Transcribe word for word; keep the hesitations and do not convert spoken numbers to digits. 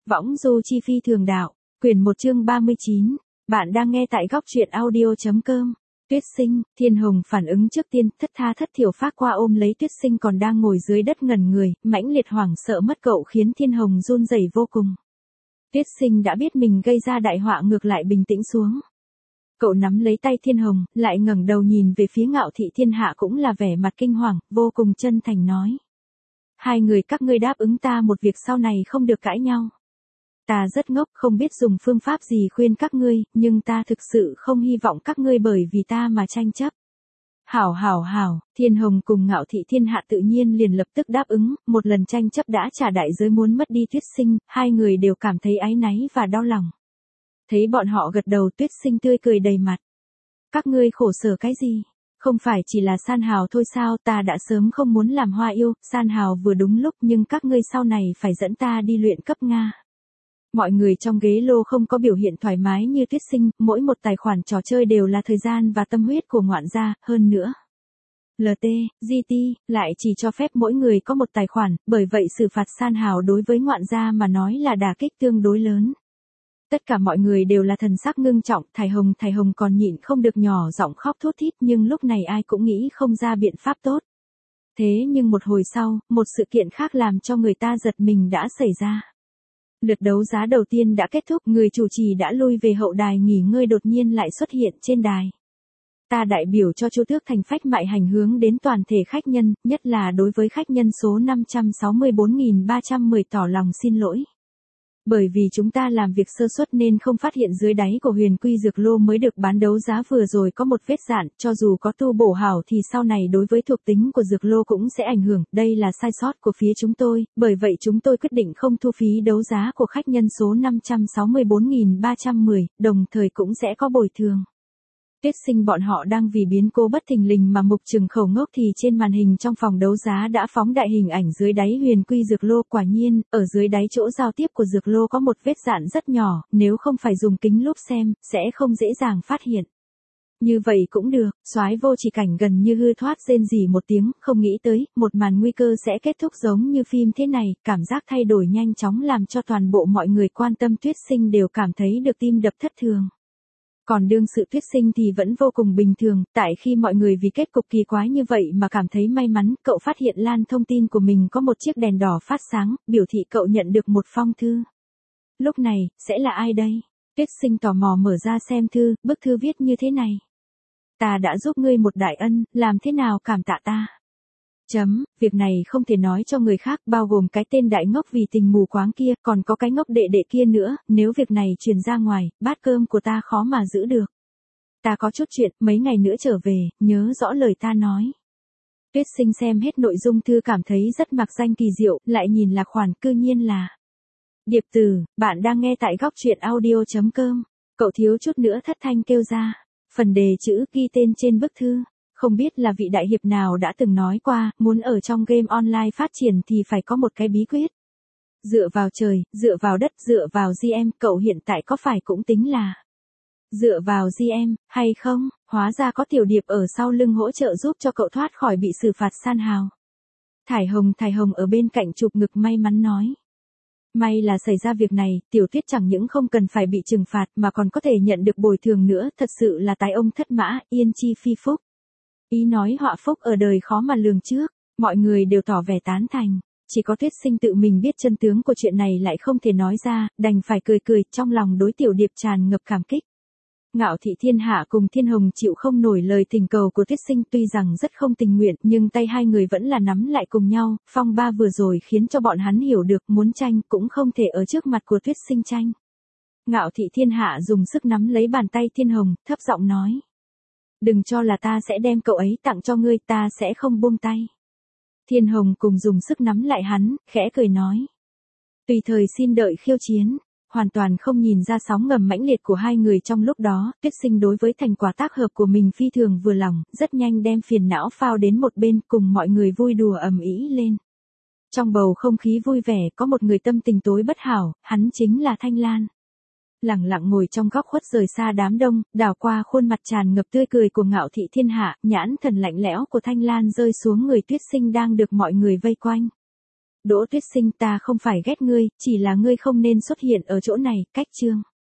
Võng du chi phi thường đạo, quyển một chương ba mươi chín. Bạn đang nghe tại góc truyện audio chấm com. Tuyết Sinh, Thiên Hồng phản ứng trước tiên, thất tha thất thiểu phát qua ôm lấy Tuyết Sinh còn đang ngồi dưới đất ngẩn người, mãnh liệt hoảng sợ mất cậu khiến Thiên Hồng run rẩy vô cùng. Tuyết Sinh đã biết mình gây ra đại họa ngược lại bình tĩnh xuống. Cậu nắm lấy tay Thiên Hồng, lại ngẩng đầu nhìn về phía Ngạo Thị Thiên Hạ cũng là vẻ mặt kinh hoàng, vô cùng chân thành nói. Hai người các ngươi đáp ứng ta một việc sau này không được cãi nhau. Ta rất ngốc không biết dùng phương pháp gì khuyên các ngươi, nhưng ta thực sự không hy vọng các ngươi bởi vì ta mà tranh chấp. Hảo hảo hảo, Thiên Hồng cùng Ngạo Thị Thiên Hạ tự nhiên liền lập tức đáp ứng, một lần tranh chấp đã trả đại giới muốn mất đi Tuyết Sinh, hai người đều cảm thấy áy náy và đau lòng. Thấy bọn họ gật đầu Tuyết Sinh tươi cười đầy mặt. Các ngươi khổ sở cái gì? Không phải chỉ là San Hào thôi sao, ta đã sớm không muốn làm hoa yêu, San Hào vừa đúng lúc nhưng các ngươi sau này phải dẫn ta đi luyện cấp Nga. Mọi người trong ghế lô không có biểu hiện thoải mái như Tuyết Sinh, mỗi một tài khoản trò chơi đều là thời gian và tâm huyết của ngoạn gia, hơn nữa. lờ tê, giê tê, lại chỉ cho phép mỗi người có một tài khoản, bởi vậy xử phạt San Hào đối với ngoạn gia mà nói là đả kích tương đối lớn. Tất cả mọi người đều là thần sắc ngưng trọng, Thải Hồng Thải Hồng còn nhịn không được nhỏ giọng khóc thút thít nhưng lúc này ai cũng nghĩ không ra biện pháp tốt. Thế nhưng một hồi sau, một sự kiện khác làm cho người ta giật mình đã xảy ra. Lượt đấu giá đầu tiên đã kết thúc, người chủ trì đã lui về hậu đài nghỉ ngơi đột nhiên lại xuất hiện trên đài. Ta đại biểu cho Chu Tước Thành phách mại hành hướng đến toàn thể khách nhân, nhất là đối với khách nhân số năm trăm sáu mươi bốn nghìn ba trăm mười tỏ lòng xin lỗi. Bởi vì chúng ta làm việc sơ suất nên không phát hiện dưới đáy của Huyền Quy Dược Lô mới được bán đấu giá vừa rồi có một vết dạn, cho dù có tu bổ hảo thì sau này đối với thuộc tính của Dược Lô cũng sẽ ảnh hưởng, đây là sai sót của phía chúng tôi, bởi vậy chúng tôi quyết định không thu phí đấu giá của khách nhân số năm trăm sáu mươi bốn nghìn ba trăm mười, đồng thời cũng sẽ có bồi thường. Tuyết Sinh bọn họ đang vì biến cố bất thình lình mà mục trừng khẩu ngốc thì trên màn hình trong phòng đấu giá đã phóng đại hình ảnh dưới đáy Huyền Quy Dược Lô, quả nhiên, ở dưới đáy chỗ giao tiếp của Dược Lô có một vết dạn rất nhỏ, nếu không phải dùng kính lúp xem, sẽ không dễ dàng phát hiện. Như vậy cũng được, Soái Vô Chỉ Cảnh gần như hư thoát rên rỉ một tiếng, không nghĩ tới, một màn nguy cơ sẽ kết thúc giống như phim thế này, cảm giác thay đổi nhanh chóng làm cho toàn bộ mọi người quan tâm Tuyết Sinh đều cảm thấy được tim đập thất thường. Còn đương sự Tuyết Sinh thì vẫn vô cùng bình thường, tại khi mọi người vì kết cục kỳ quái như vậy mà cảm thấy may mắn, cậu phát hiện lan thông tin của mình có một chiếc đèn đỏ phát sáng, biểu thị cậu nhận được một phong thư. Lúc này, sẽ là ai đây? Tuyết Sinh tò mò mở ra xem thư, bức thư viết như thế này. Ta đã giúp ngươi một đại ân, làm thế nào cảm tạ ta? Chấm, việc này không thể nói cho người khác, bao gồm cái tên đại ngốc vì tình mù quáng kia, còn có cái ngốc đệ đệ kia nữa, nếu việc này truyền ra ngoài, bát cơm của ta khó mà giữ được. Ta có chút chuyện, mấy ngày nữa trở về, nhớ rõ lời ta nói. Tuyết Sinh xem hết nội dung thư cảm thấy rất mạc danh kỳ diệu, lại nhìn lạc khoản, cư nhiên là. Điệp Từ, bạn đang nghe tại góc truyện audio chấm com, cậu thiếu chút nữa thất thanh kêu ra, phần đề chữ ghi tên trên bức thư. Không biết là vị đại hiệp nào đã từng nói qua, muốn ở trong game online phát triển thì phải có một cái bí quyết. Dựa vào trời, dựa vào đất, dựa vào giê em, cậu hiện tại có phải cũng tính là dựa vào giê em, hay không? Hóa ra có tiểu điệp ở sau lưng hỗ trợ giúp cho cậu thoát khỏi bị xử phạt San Hào. Thải Hồng Thải Hồng ở bên cạnh chụp ngực may mắn nói. May là xảy ra việc này, Tiểu Tuyết chẳng những không cần phải bị trừng phạt mà còn có thể nhận được bồi thường nữa, thật sự là tài ông thất mã, yên chi phi phúc. Ý nói họa phúc ở đời khó mà lường trước, mọi người đều tỏ vẻ tán thành, chỉ có Tuyết Sinh tự mình biết chân tướng của chuyện này lại không thể nói ra, đành phải cười cười, trong lòng đối tiểu điệp tràn ngập cảm kích. Ngạo Thị Thiên Hạ cùng Thiên Hồng chịu không nổi lời tình cầu của Tuyết Sinh, tuy rằng rất không tình nguyện nhưng tay hai người vẫn là nắm lại cùng nhau, phong ba vừa rồi khiến cho bọn hắn hiểu được muốn tranh cũng không thể ở trước mặt của Tuyết Sinh tranh. Ngạo Thị Thiên Hạ dùng sức nắm lấy bàn tay Thiên Hồng, thấp giọng nói. Đừng cho là ta sẽ đem cậu ấy tặng cho ngươi, ta sẽ không buông tay. Thiên Hồng cùng dùng sức nắm lại hắn, khẽ cười nói. Tùy thời xin đợi khiêu chiến, hoàn toàn không nhìn ra sóng ngầm mãnh liệt của hai người trong lúc đó, Tuyết Sinh đối với thành quả tác hợp của mình phi thường vừa lòng, rất nhanh đem phiền não phao đến một bên cùng mọi người vui đùa ầm ĩ lên. Trong bầu không khí vui vẻ có một người tâm tình tối bất hảo, hắn chính là Thanh Lan. Lẳng lặng ngồi trong góc khuất rời xa đám đông, đảo qua khuôn mặt tràn ngập tươi cười của Ngạo Thị Thiên Hạ, nhãn thần lạnh lẽo của Thanh Lan rơi xuống người Tuyết Sinh đang được mọi người vây quanh. Đỗ Tuyết Sinh, ta không phải ghét ngươi, chỉ là ngươi không nên xuất hiện ở chỗ này, cách chương.